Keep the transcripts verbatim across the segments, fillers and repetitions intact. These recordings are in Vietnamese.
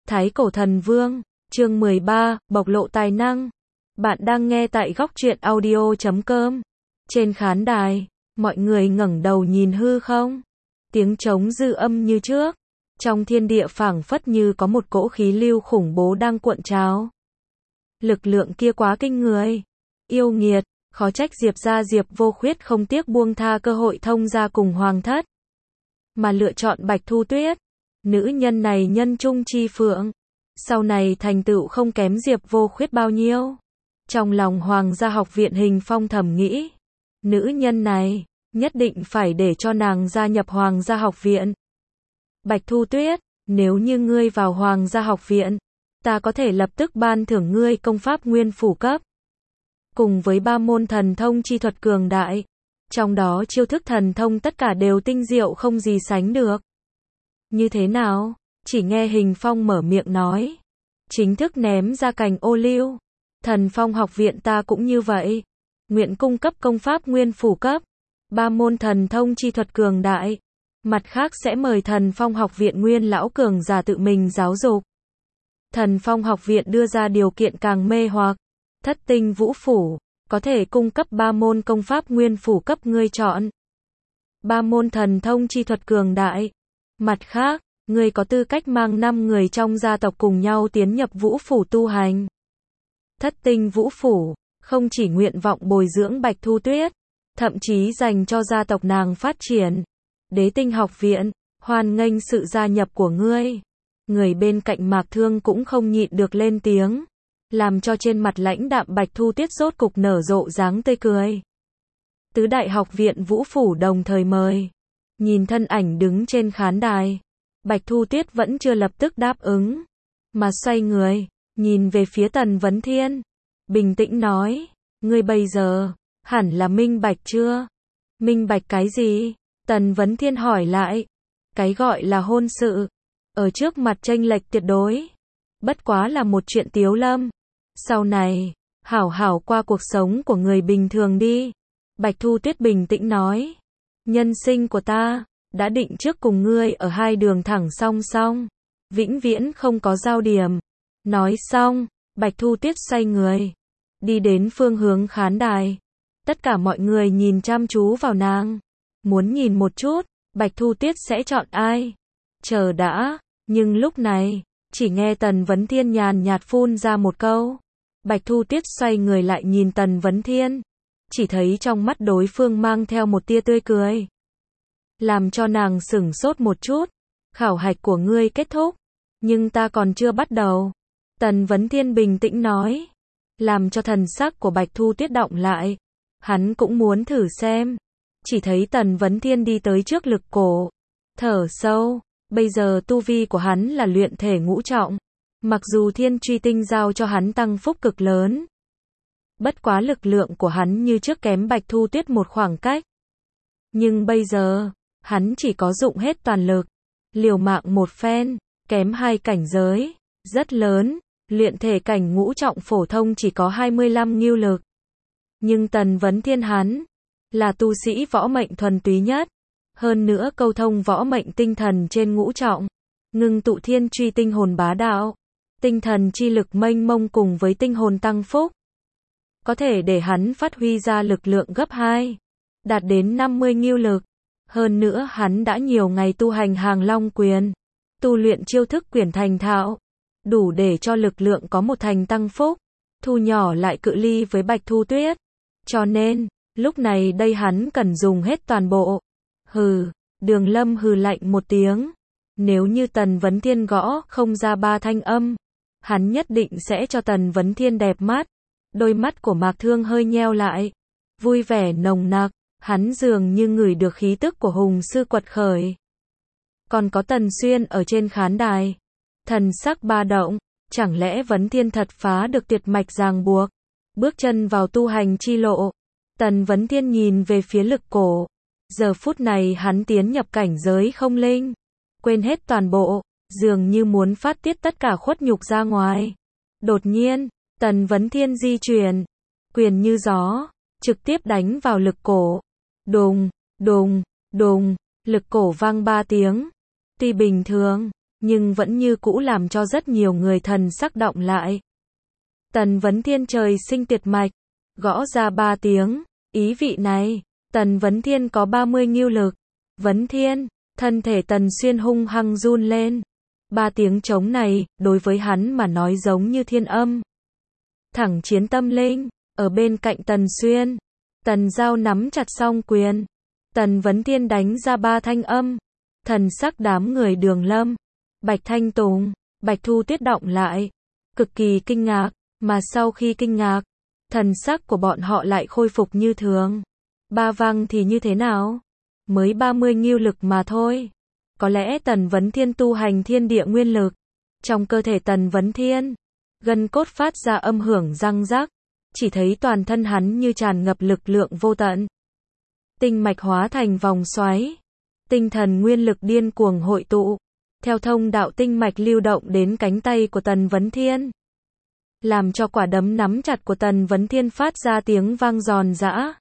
Thái Cổ Thần Vương, chương mười ba, bộc lộ tài năng. Bạn đang nghe tại góc truyện audio chấm com. Trên khán đài, mọi người ngẩng đầu nhìn hư không. Tiếng trống dư âm như trước. Trong thiên địa phảng phất như có một cỗ khí lưu khủng bố đang cuộn trào. Lực lượng kia quá kinh người. Yêu nghiệt, khó trách Diệp gia Diệp Vô Khuyết không tiếc buông tha cơ hội thông gia cùng hoàng thất. Mà lựa chọn Bạch Thu Tuyết. Nữ nhân này nhân trung chi phượng. Sau này thành tựu không kém Diệp Vô Khuyết bao nhiêu. Trong lòng Hoàng gia học viện Hình Phong thầm nghĩ. Nữ nhân này, nhất định phải để cho nàng gia nhập Hoàng gia học viện. Bạch Thu Tuyết, nếu như ngươi vào Hoàng gia học viện, ta có thể lập tức ban thưởng ngươi công pháp nguyên phủ cấp. Cùng với ba môn thần thông chi thuật cường đại. Trong đó chiêu thức thần thông tất cả đều tinh diệu không gì sánh được. Như thế nào? Chỉ nghe Hình Phong mở miệng nói. Chính thức ném ra cành ô liu. Thần Phong học viện ta cũng như vậy. Nguyện cung cấp công pháp nguyên phủ cấp. Ba môn thần thông chi thuật cường đại. Mặt khác sẽ mời Thần Phong học viện nguyên lão cường giả tự mình giáo dục. Thần Phong học viện đưa ra điều kiện càng mê hoặc. Thất tinh vũ phủ, có thể cung cấp ba môn công pháp nguyên phủ cấp ngươi chọn. Ba môn thần thông chi thuật cường đại. Mặt khác, ngươi có tư cách mang năm người trong gia tộc cùng nhau tiến nhập vũ phủ tu hành. Thất tinh vũ phủ, không chỉ nguyện vọng bồi dưỡng Bạch Thu Tuyết, thậm chí dành cho gia tộc nàng phát triển. Đế tinh học viện, hoan nghênh sự gia nhập của ngươi. Người bên cạnh Mạc Thương cũng không nhịn được lên tiếng. Làm cho trên mặt lãnh đạm Bạch Thu Tuyết rốt cục nở rộ dáng tươi cười. Tứ đại học viện vũ phủ đồng thời mời. Nhìn thân ảnh đứng trên khán đài. Bạch Thu Tuyết vẫn chưa lập tức đáp ứng. Mà xoay người, nhìn về phía Tần Vấn Thiên. Bình tĩnh nói, ngươi bây giờ, hẳn là minh bạch chưa? Minh bạch cái gì? Tần Vấn Thiên hỏi lại. Cái gọi là hôn sự. Ở trước mặt chênh lệch tuyệt đối. Bất quá là một chuyện tiếu lâm. Sau này, hảo hảo qua cuộc sống của người bình thường đi. Bạch Thu Tuyết bình tĩnh nói. Nhân sinh của ta, đã định trước cùng ngươi ở hai đường thẳng song song. Vĩnh viễn không có giao điểm. Nói xong, Bạch Thu Tuyết xoay người. Đi đến phương hướng khán đài. Tất cả mọi người nhìn chăm chú vào nàng. Muốn nhìn một chút, Bạch Thu Tuyết sẽ chọn ai? Chờ đã, nhưng lúc này, chỉ nghe Tần Vấn Thiên nhàn nhạt phun ra một câu. Bạch Thu Tuyết xoay người lại nhìn Tần Vấn Thiên. Chỉ thấy trong mắt đối phương mang theo một tia tươi cười. Làm cho nàng sửng sốt một chút. Khảo hạch của ngươi kết thúc. Nhưng ta còn chưa bắt đầu. Tần Vấn Thiên bình tĩnh nói. Làm cho thần sắc của Bạch Thu Tuyết động lại. Hắn cũng muốn thử xem. Chỉ thấy Tần Vấn Thiên đi tới trước lực cổ. Thở sâu. Bây giờ tu vi của hắn là luyện thể ngũ trọng. Mặc dù thiên truy tinh giao cho hắn tăng phúc cực lớn. Bất quá lực lượng của hắn như trước kém Bạch Thu Tuyết một khoảng cách. Nhưng bây giờ, hắn chỉ có dụng hết toàn lực. Liều mạng một phen, kém hai cảnh giới. Rất lớn, luyện thể cảnh ngũ trọng phổ thông chỉ có hai mươi lăm ngưu lực. Nhưng Tần Vấn Thiên hắn, là tu sĩ võ mệnh thuần túy nhất. Hơn nữa câu thông võ mệnh tinh thần trên ngũ trọng. Ngưng tụ thiên truy tinh hồn bá đạo. Tinh thần chi lực mênh mông cùng với tinh hồn tăng phúc. Có thể để hắn phát huy ra lực lượng gấp hai. Đạt đến năm mươi ngưu lực. Hơn nữa hắn đã nhiều ngày tu hành hàng long quyền. Tu luyện chiêu thức quyển thành thạo. Đủ để cho lực lượng có một thành tăng phúc. Thu nhỏ lại cự ly với Bạch Thu Tuyết. Cho nên, lúc này đây hắn cần dùng hết toàn bộ. Hừ, Đường Lâm hừ lạnh một tiếng. Nếu như Tần Vấn Thiên gõ không ra ba thanh âm, hắn nhất định sẽ cho Tần Vấn Thiên đẹp mắt. Đôi mắt của Mạc Thương hơi nheo lại. Vui vẻ nồng nặc, hắn dường như ngửi được khí tức của hùng sư quật khởi. Còn có Tần Xuyên ở trên khán đài. Thần sắc ba động, chẳng lẽ Vấn Thiên thật phá được tuyệt mạch ràng buộc. Bước chân vào tu hành chi lộ. Tần Vấn Thiên nhìn về phía lực cổ. Giờ phút này hắn tiến nhập cảnh giới không linh. Quên hết toàn bộ, dường như muốn phát tiết tất cả khuất nhục ra ngoài. Đột nhiên, Tần Vấn Thiên di chuyển. Quyền như gió, trực tiếp đánh vào lực cổ. Đùng, đùng, đùng, lực cổ vang ba tiếng. Tuy bình thường, nhưng vẫn như cũ làm cho rất nhiều người thần sắc động lại. Tần Vấn Thiên trời sinh tuyệt mạch, gõ ra ba tiếng, ý vị này, Tần Vấn Thiên có ba mươi ngưu lực. Vấn Thiên, thân thể Tần Xuyên hung hăng run lên. Ba tiếng trống này, đối với hắn mà nói giống như thiên âm. Thẳng chiến tâm linh, ở bên cạnh Tần Xuyên, Tần Giao nắm chặt song quyền. Tần Vấn Thiên đánh ra ba thanh âm. Thần sắc đám người Đường Lâm, Bạch Thanh Tùng, Bạch Thu Tuyết động lại, cực kỳ kinh ngạc, mà sau khi kinh ngạc, thần sắc của bọn họ lại khôi phục như thường. Ba vang thì như thế nào? Mới ba mươi ngưu lực mà thôi. Có lẽ Tần Vấn Thiên tu hành thiên địa nguyên lực. Trong cơ thể Tần Vấn Thiên, gân cốt phát ra âm hưởng răng rắc, chỉ thấy toàn thân hắn như tràn ngập lực lượng vô tận. Tinh mạch hóa thành vòng xoáy, tinh thần nguyên lực điên cuồng hội tụ, theo thông đạo tinh mạch lưu động đến cánh tay của Tần Vấn Thiên, làm cho quả đấm nắm chặt của Tần Vấn Thiên phát ra tiếng vang giòn giã.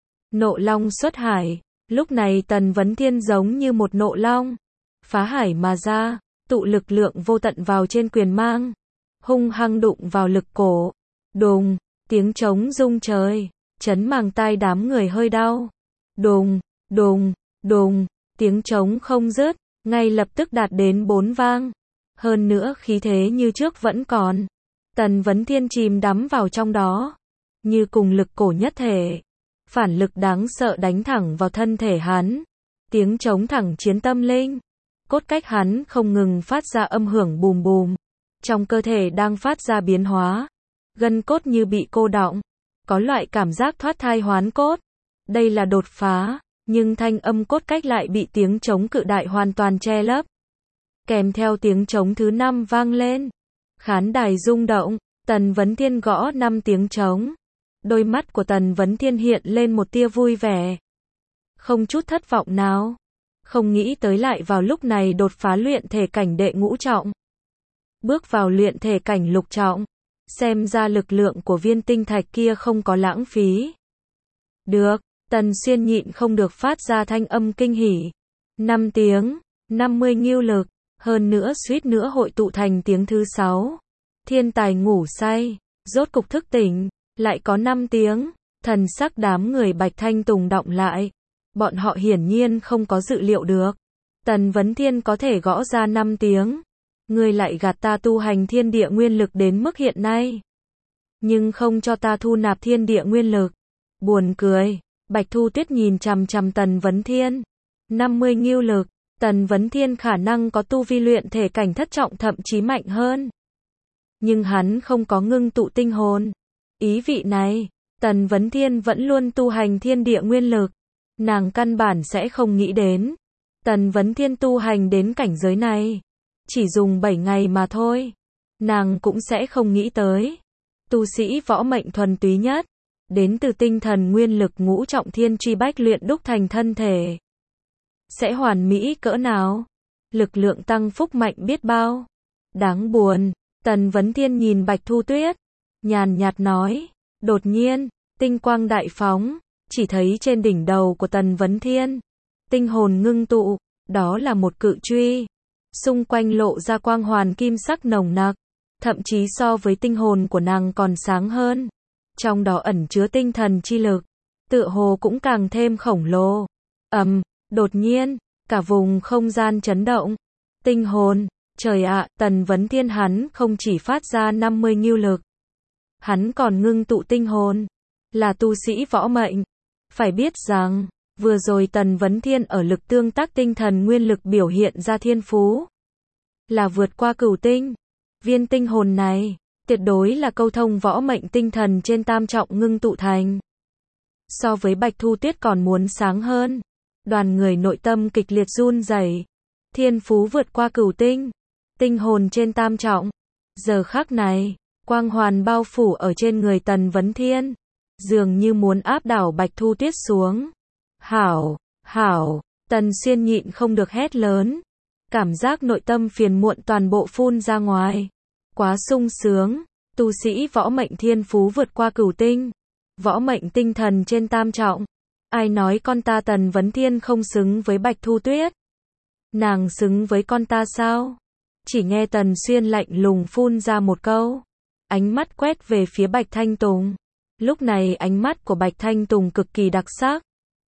Nộ long xuất hải, lúc này Tần Vấn Thiên giống như một nộ long, phá hải mà ra, tụ lực lượng vô tận vào trên quyền mang, hung hăng đụng vào lực cổ. Đùng, tiếng trống rung trời, chấn màng tai đám người hơi đau. Đùng, đùng, đùng, tiếng trống không dứt, ngay lập tức đạt đến bốn vang. Hơn nữa khí thế như trước vẫn còn. Tần Vấn Thiên chìm đắm vào trong đó, như cùng lực cổ nhất thể. Phản lực đáng sợ đánh thẳng vào thân thể hắn. Tiếng trống thẳng chiến tâm linh. Cốt cách hắn không ngừng phát ra âm hưởng bùm bùm. Trong cơ thể đang phát ra biến hóa. Gân cốt như bị cô đọng. Có loại cảm giác thoát thai hoán cốt. Đây là đột phá, nhưng thanh âm cốt cách lại bị tiếng trống cự đại hoàn toàn che lấp. Kèm theo tiếng trống thứ năm vang lên. Khán đài rung động, Tần Vấn Thiên gõ năm tiếng trống. Đôi mắt của Tần Vấn Thiên hiện lên một tia vui vẻ. Không chút thất vọng nào. Không nghĩ tới lại vào lúc này đột phá luyện thể cảnh đệ ngũ trọng. Bước vào luyện thể cảnh lục trọng. Xem ra lực lượng của viên tinh thạch kia không có lãng phí. Được, Tần Xuyên nhịn không được phát ra thanh âm kinh hỉ. năm tiếng, năm mươi ngưu lực, hơn nữa suýt nữa hội tụ thành tiếng thứ sáu. Thiên tài ngủ say, rốt cục thức tỉnh, lại có năm tiếng, thần sắc đám người Bạch Thanh Tùng động lại. Bọn họ hiển nhiên không có dự liệu được. Tần Vấn Thiên có thể gõ ra năm tiếng. Ngươi lại gạt ta tu hành thiên địa nguyên lực đến mức hiện nay. Nhưng không cho ta thu nạp thiên địa nguyên lực. Buồn cười. Bạch Thu Tuyết nhìn chằm chằm Tần Vấn Thiên. năm mươi ngưu lực, Tần Vấn Thiên khả năng có tu vi luyện thể cảnh thất trọng thậm chí mạnh hơn. Nhưng hắn không có ngưng tụ tinh hồn. Ý vị này, Tần Vấn Thiên vẫn luôn tu hành thiên địa nguyên lực. Nàng căn bản sẽ không nghĩ đến. Tần Vấn Thiên tu hành đến cảnh giới này. Chỉ dùng bảy ngày mà thôi. Nàng cũng sẽ không nghĩ tới. Tu sĩ võ mệnh thuần túy nhất. Đến từ tinh thần nguyên lực ngũ trọng thiên truy bách luyện đúc thành thân thể. Sẽ hoàn mỹ cỡ nào? Lực lượng tăng phúc mạnh biết bao. Đáng buồn. Tần Vấn Thiên nhìn Bạch Thu Tuyết. Nhàn nhạt nói. Đột nhiên, tinh quang đại phóng. Chỉ thấy trên đỉnh đầu của Tần Vấn Thiên. Tinh hồn ngưng tụ. Đó là một cự truy. Xung quanh lộ ra quang hoàn kim sắc nồng nặc. Thậm chí so với tinh hồn của nàng còn sáng hơn. Trong đó ẩn chứa tinh thần chi lực. Tựa hồ cũng càng thêm khổng lồ. Ầm, um, đột nhiên, cả vùng không gian chấn động. Tinh hồn, trời ạ, Tần Vấn Thiên hắn không chỉ phát ra năm mươi ngưu lực. Hắn còn ngưng tụ tinh hồn. Là tu sĩ võ mệnh. Phải biết rằng, vừa rồi Tần Vấn Thiên ở lực tương tác tinh thần nguyên lực biểu hiện ra thiên phú. Là vượt qua cửu tinh. Viên tinh hồn này, tuyệt đối là câu thông võ mệnh tinh thần trên tam trọng ngưng tụ thành. So với Bạch Thu Tuyết còn muốn sáng hơn. Đoàn người nội tâm kịch liệt run rẩy. Thiên phú vượt qua cửu tinh. Tinh hồn trên tam trọng. Giờ khắc này, quang hoàn bao phủ ở trên người Tần Vấn Thiên. Dường như muốn áp đảo Bạch Thu Tuyết xuống. Hảo, hảo, Tần Xuyên nhịn không được hét lớn. Cảm giác nội tâm phiền muộn toàn bộ phun ra ngoài. Quá sung sướng, tu sĩ võ mệnh thiên phú vượt qua cửu tinh. Võ mệnh tinh thần trên tam trọng. Ai nói con ta Tần Vấn Thiên không xứng với Bạch Thu Tuyết? Nàng xứng với con ta sao? Chỉ nghe Tần Xuyên lạnh lùng phun ra một câu. Ánh mắt quét về phía Bạch Thanh Tùng. Lúc này ánh mắt của Bạch Thanh Tùng cực kỳ đặc sắc.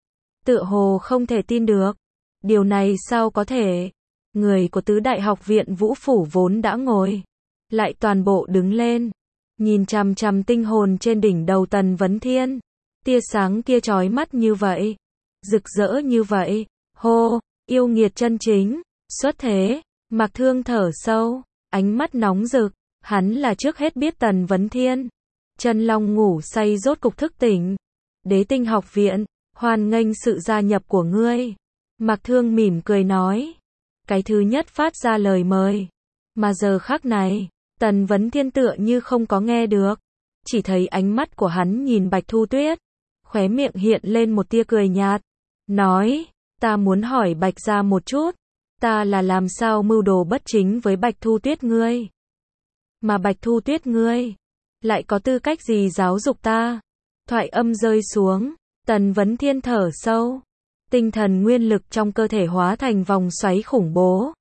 Tựa hồ không thể tin được. Điều này sao có thể? Người của tứ đại học viện Vũ Phủ vốn đã ngồi, lại toàn bộ đứng lên, nhìn chằm chằm tinh hồn trên đỉnh đầu Tần Vấn Thiên. Tia sáng kia chói mắt như vậy, rực rỡ như vậy. Hô, yêu nghiệt chân chính, xuất thế. Mạc Thương thở sâu, ánh mắt nóng rực. Hắn là trước hết biết Tần Vấn Thiên. Chân long ngủ say rốt cục thức tỉnh. Đế Tinh học viện, hoan nghênh sự gia nhập của ngươi. Mạc Thương mỉm cười nói. Cái thứ nhất phát ra lời mời. Mà giờ khắc này, Tần Vấn Thiên tựa như không có nghe được. Chỉ thấy ánh mắt của hắn nhìn Bạch Thu Tuyết. Khóe miệng hiện lên một tia cười nhạt. Nói, ta muốn hỏi Bạch gia một chút. Ta là làm sao mưu đồ bất chính với Bạch Thu Tuyết ngươi? Mà Bạch Thu Tuyết ngươi lại có tư cách gì giáo dục ta? Thoại âm rơi xuống, Tần Vấn Thiên thở sâu. Tinh thần nguyên lực trong cơ thể hóa thành vòng xoáy khủng bố.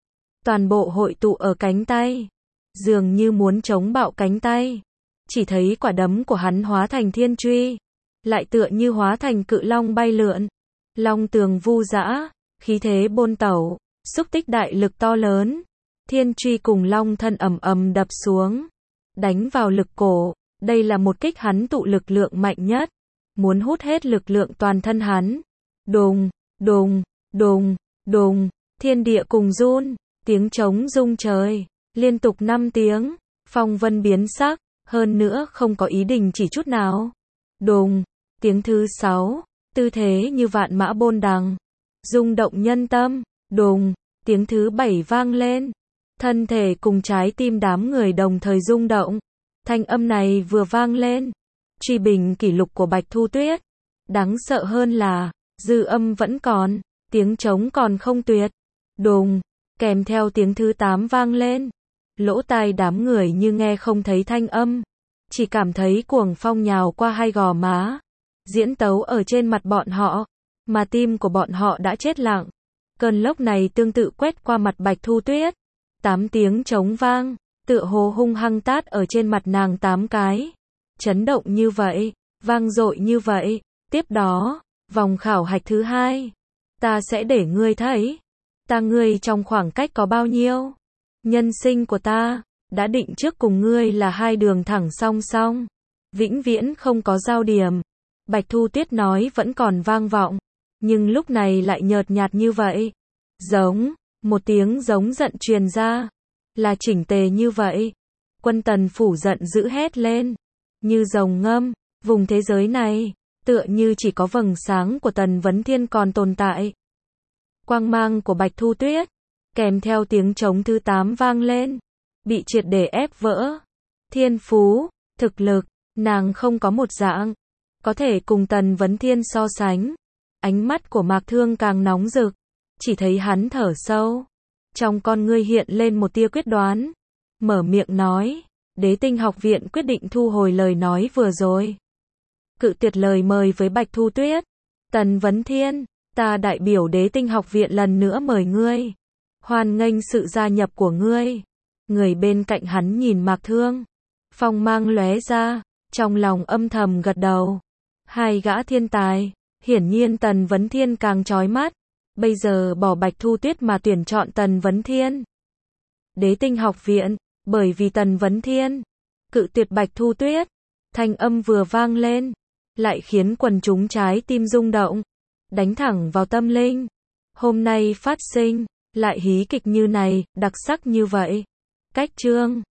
Toàn bộ hội tụ ở cánh tay. Dường như muốn chống bạo cánh tay. Chỉ thấy quả đấm của hắn hóa thành thiên truy. Lại tựa như hóa thành cự long bay lượn. Long tường vu dã, khí thế bôn tẩu, xúc tích đại lực to lớn. Thiên truy cùng long thân ầm ầm đập xuống. Đánh vào lực cổ. Đây là một kích hắn tụ lực lượng mạnh nhất. Muốn hút hết lực lượng toàn thân hắn. Đùng, đùng, đùng, đùng, thiên địa cùng run, tiếng trống rung trời, liên tục năm tiếng, phong vân biến sắc, hơn nữa không có ý đình chỉ chút nào. Đùng, tiếng thứ sáu, tư thế như vạn mã bôn đằng, rung động nhân tâm. Đùng, tiếng thứ bảy vang lên, thân thể cùng trái tim đám người đồng thời rung động. Thanh âm này vừa vang lên, truy bình kỷ lục của Bạch Thu Tuyết. Đáng sợ hơn là dư âm vẫn còn, tiếng trống còn không tuyệt. Đùng, kèm theo tiếng thứ tám vang lên. Lỗ tai đám người như nghe không thấy thanh âm, chỉ cảm thấy cuồng phong nhào qua hai gò má, diễn tấu ở trên mặt bọn họ, mà tim của bọn họ đã chết lặng. Cơn lốc này tương tự quét qua mặt Bạch Thu Tuyết. Tám tiếng trống vang, tựa hồ hung hăng tát ở trên mặt nàng tám cái. Chấn động như vậy, vang dội như vậy. Tiếp đó, vòng khảo hạch thứ hai, ta sẽ để ngươi thấy, ta ngươi trong khoảng cách có bao nhiêu. Nhân sinh của ta, đã định trước cùng ngươi là hai đường thẳng song song, vĩnh viễn không có giao điểm. Bạch Thu Tuyết nói vẫn còn vang vọng, nhưng lúc này lại nhợt nhạt như vậy. Giống, một tiếng giống giận truyền ra, là chỉnh tề như vậy. Quân Tần phủ giận dữ hét lên, như rồng ngâm, vùng thế giới này tựa như chỉ có vầng sáng của Tần Vấn Thiên còn tồn tại. Quang mang của Bạch Thu Tuyết, kèm theo tiếng trống thứ tám vang lên, bị triệt để ép vỡ. Thiên phú, thực lực, nàng không có một dạng có thể cùng Tần Vấn Thiên so sánh. Ánh mắt của Mạc Thương càng nóng rực, chỉ thấy hắn thở sâu, trong con ngươi hiện lên một tia quyết đoán, mở miệng nói, Đế Tinh học viện quyết định thu hồi lời nói vừa rồi, cự tuyệt lời mời với Bạch Thu Tuyết. Tần Vấn Thiên, ta đại biểu Đế Tinh học viện lần nữa mời ngươi, hoan nghênh sự gia nhập của ngươi. Người bên cạnh hắn nhìn Mạc Thương, phong mang lóe ra, trong lòng âm thầm gật đầu. Hai gã thiên tài, hiển nhiên Tần Vấn Thiên càng chói mắt, bây giờ bỏ Bạch Thu Tuyết mà tuyển chọn Tần Vấn Thiên. Đế Tinh học viện, bởi vì Tần Vấn Thiên cự tuyệt Bạch Thu Tuyết, thanh âm vừa vang lên, lại khiến quần chúng trái tim rung động, đánh thẳng vào tâm linh. Hôm nay phát sinh lại hí kịch như này, đặc sắc như vậy. Cách chương